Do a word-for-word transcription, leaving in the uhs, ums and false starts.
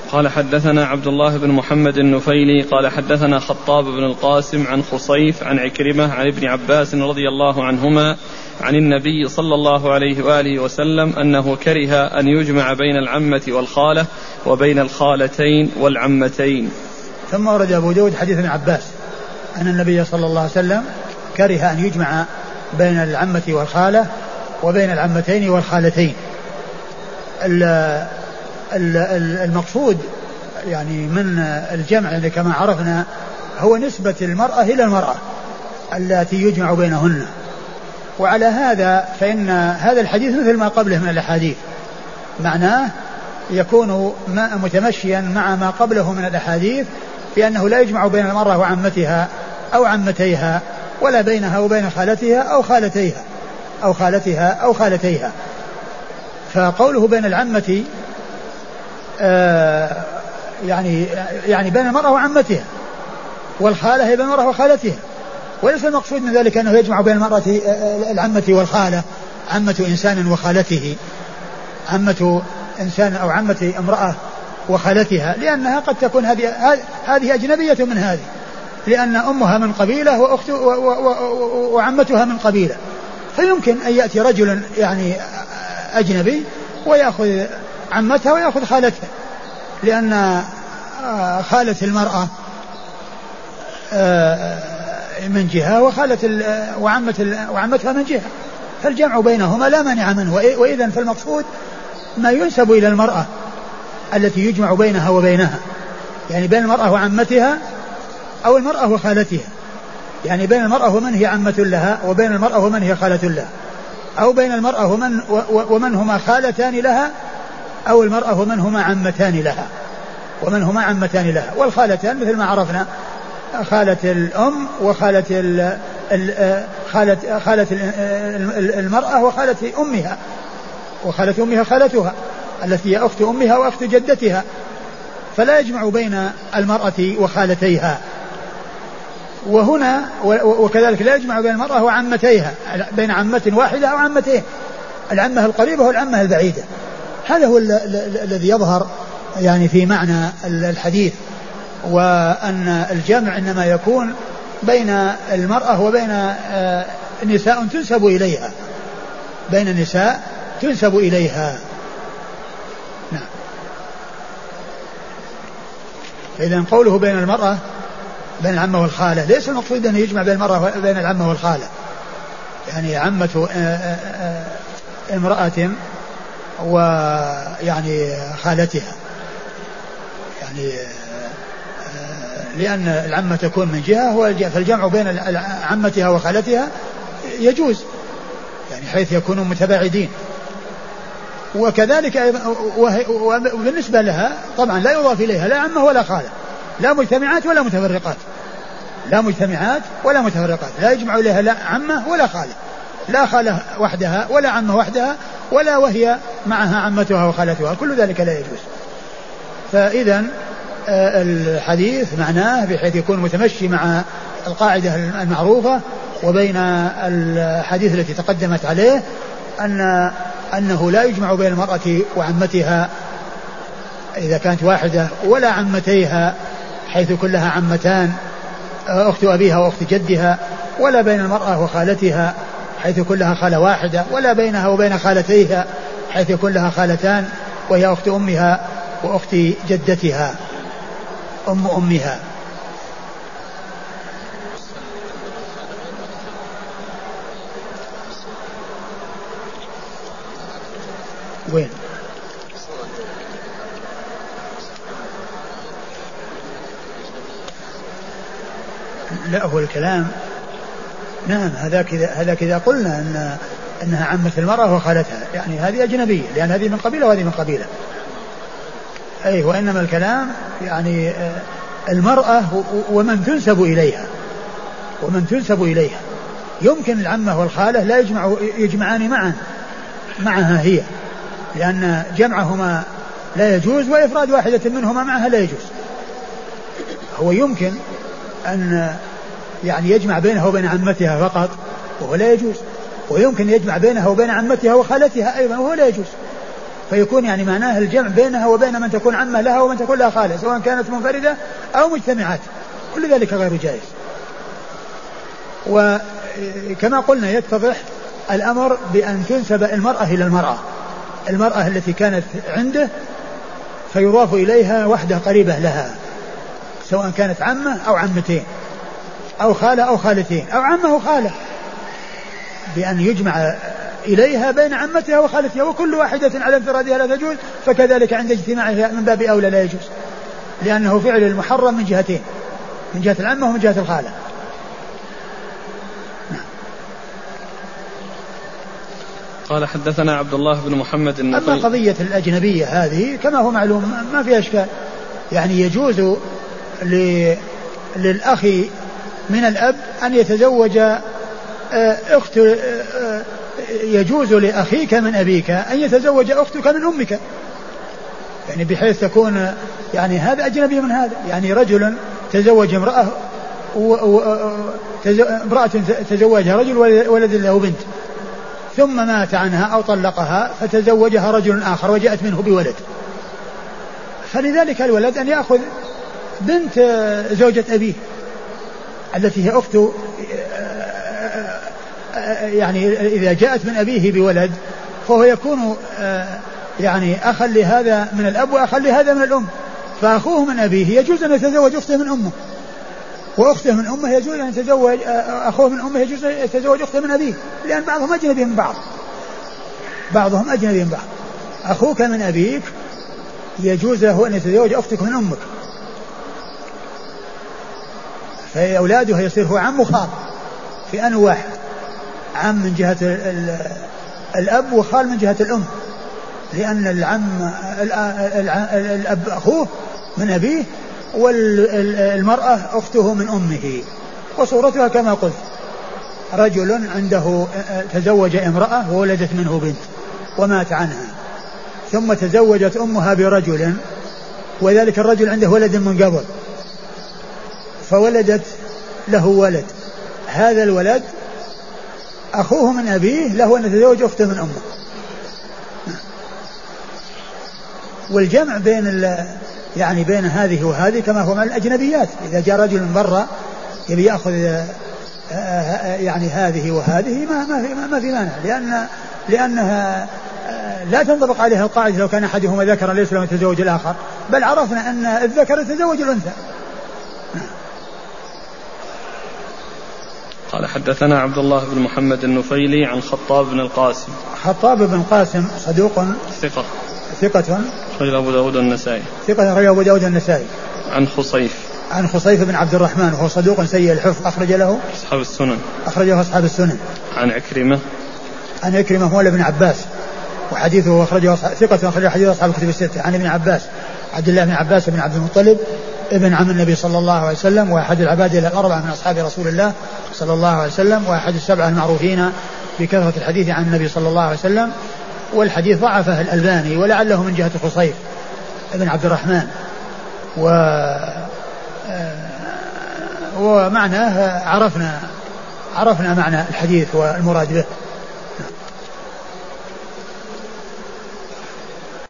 قال حدثنا عبد الله بن محمد النفيلي قال حدثنا خطاب بن القاسم عن خصيف عن عكرمة عن ابن عباس رضي الله عنهما عن النبي صلى الله عليه وآله وسلم أنه كره أن يجمع بين العمة والخالة وبين الخالتين والعمتين. ثم ورد أبو داود حديث ابن عباس أن النبي صلى الله عليه وسلم كره أن يجمع بين العمة والخالة وبين العمتين والخالتين. المقصود يعني من الجمع يعني كما عرفنا هو نسبة المرأة إلى المرأة التي يجمع بينهن، وعلى هذا فإن هذا الحديث مثل ما قبله من الأحاديث، معناه يكون متمشيا مع ما قبله من الأحاديث بأنه لا يجمع بين المرأة وعمتها أو عمتيها ولا بينها وبين خالتها أو خالتيها أو خالتها أو خالتيها. فقوله بين العمة آه يعني يعني بين المرأة وعمتها، والخالة هي بين المرأة وخالتها، وليس المقصود من ذلك أنه يجمع بين المرأة العمة والخالة، عمة إنسان وخالته، عمة إنسان أو عمة امرأة وخالتها، لأنها قد تكون هذه هذه أجنبية من هذه، لأن أمها من قبيلة وأخت وعمتها من قبيلة، فيمكن أن يأتي رجل يعني أجنبي ويأخذ عمتها ويأخذ خالتها، لأن خالة المرأة من جهة وخالة وعمة وعمتها من جهة، فالجمع بينهما لا مانع منه. وإذن فالمقصود ما ينسب إلى المرأة التي يجمع بينها وبينها، يعني بين المرأة وعمتها أو المرأة وخالتها، يعني بين المرأة ومن هي عمة لها وبين المرأة ومن هي خالة لها، أو بين المرأة ومن, ومن هما خالتان لها أو المرأة ومن هما عمتان لها ومن هما عمتان لها. والخالتان مثل ما عرفنا خالة الأم وخالة ال ال خالة, خالة المرأة وخالة أمها، وخالة أمها خالتها التي هي أخت أمها وأخت جدتها، فلا يجمع بين المرأة وخالتيها. وهنا وكذلك لا يجمع بين المرأة وعمتيها، بين عمة واحدة أو عمتين، العمة القريبة والعمة البعيدة. هذا هو الذي يظهر يعني في معنى الحديث، وأن الجمع إنما يكون بين المرأة وبين نساء تنسب إليها، بين نساء تنسب إليها. نعم. إذن قوله بين المرأة بين العمة والخالة ليس المقصود أن يجمع بين المرأة وبين العمة والخالة، يعني عمة امرأة ويعني خالتها، يعني لأن العمة تكون من جهة فالجمع بين عمتها وخالتها يجوز، يعني حيث يكونوا متباعدين. وكذلك وبالنسبة لها طبعا لا يضاف إليها لا عمة ولا خالة، لا مجتمعات ولا متفرقات، لا مجتمعات ولا متفرقات، لا يجمع إليها لا عمة ولا خالة، لا خالة وحدها ولا عمة وحدها ولا وهي معها عمتها وخالتها، كل ذلك لا يجوز. فإذا الحديث معناه بحيث يكون متمشي مع القاعدة المعروفة وبين الحديث التي تقدمت عليه، أن أنه لا يجمع بين المرأة وعمتها إذا كانت واحدة، ولا عمتيها حيث كلها عمتان أخت أبيها وأخت جدها، ولا بين المرأة وخالتها حيث كلها خالة واحدة، ولا بينها وبين خالتيها حيث كلها خالتان وهي أخت أمها وأخت جدتها أم أمها. وين؟ لا هو الكلام نعم هذا كذا هذا كذا قلنا أن أنها عمة المرأة وخالتها، يعني هذه أجنبية لأن هذه من قبيلة وهذه من قبيلة، أي وإنما الكلام يعني المرأة ومن تنسب إليها ومن تنسب إليها. يمكن العمة والخالة لا يجمع يجمعان معا معها هي، لأن جمعهما لا يجوز وإفراد واحدة منهما معها لا يجوز. هو يمكن أن يعني يجمع بينها وبين عمتها فقط وهو لا يجوز، ويمكن يجمع بينها وبين عمتها وخالتها أيضا وهو لا يجوز. فيكون يعني معناه الجمع بينها وبين من تكون عمه لها ومن تكون لها خالة، سواء كانت منفردة أو مجتمعات، كل ذلك غير جائز. وكما قلنا يتضح الأمر بأن تنسب المرأة إلى المرأة، المرأة التي كانت عنده فيضاف إليها وحدة قريبة لها، سواء كانت عمة أو عمتين أو خالة أو خالتين أو عمة وخالة، بأن يجمع إليها بين عمتها وخالتها، وكل واحدة على انفرادها لا تجوز، فكذلك عند اجتماعها من باب أولى لا يجوز، لأنه فعل المحرم من جهتين، من جهة العمة ومن جهة الخالة. قال حدثنا عبد الله بن محمد النفيلي. أما قضية الأجنبية هذه كما هو معلوم ما فيها إشكال، يعني يجوز للأخ من الأب أن يتزوج أخت، يجوز لأخيك من أبيك أن يتزوج أختك من أمك، يعني بحيث تكون يعني هذا أجنبي من هذا، يعني رجل تزوج امرأة امرأة تزوجها رجل ولد له بنت، ثم مات عنها أو طلقها فتزوجها رجل آخر وجاءت منه بولد، فلذلك الولد أن يأخذ بنت زوجة أبيه التي هي أخت، يعني إذا جاءت من أبيه بولد فهو يكون يعني أخا لهذا من الأب وأخا لهذا من الأم، فأخوه من أبيه يجوز أن يتزوج أخته من أمه، وأخته من أمه يجوز أن يتزوج أخوه من أمه يجوز أن يتزوج أخته من أبيه، لأن بعضهم أجنبي من بعض، بعضهم أجنبي من بعض. أخوك من أبيك يجوز له أن يتزوج أختك من أمك، فأولاده يصير هو عم وخال في آن واحد، عم من جهة الأب وخال من جهة الأم، لأن العم الأب أخوه من أبيه والمرأة أخته من أمه. وصورتها كما قلت رجل عنده تزوج امرأة وولدت منه بنت ومات عنها، ثم تزوجت أمها برجل وذلك الرجل عنده ولد من قبل فولدت له ولد، هذا الولد أخوه من أبيه له أن يتزوج أخته من أمه. والجمع بين يعني بين هذه وهذه كما هو مع الأجنبيات، إذا جاء رجل من برا يبي يأخذ يعني هذه وهذه ما ما في ما في مانع، لأن لأنها لا تنطبق عليها القاعدة لو كان أحدهما ذكرا ليس له يتزوج الآخر، بل عرفنا أن الذكر يتزوج الأنثى. قال حدثنا عبد الله بن محمد النفيلي عن خطاب بن القاسم. خطاب بن القاسم صدوق ثقة ثقة رجل أبو داود النسائي ثقة رجل أبو داود النسائي. عن خصيف عن خصيف بن عبد الرحمن وهو صدوق سيء الحفظ أخرج له أصحاب السنن أخرجه أصحاب السنن. عن عكرمة عن عكرمة هو ابن عباس وحديثه أخرجه ثقة أخرج حديث أصحاب الكتب الستة. عن ابن عباس عبد الله بن عباس بن عبد المطلب ابن عم النبي صلى الله عليه وسلم، وأحد العباد الأربعة من أصحاب رسول الله صلى الله عليه وسلم، وأحد السبعة المعروفين بكثرة الحديث عن النبي صلى الله عليه وسلم، والحديث ضعفه الألباني ولعله من جهة خصيف ابن عبد الرحمن، و ومعناه عرفنا عرفنا معنى الحديث والمراد به.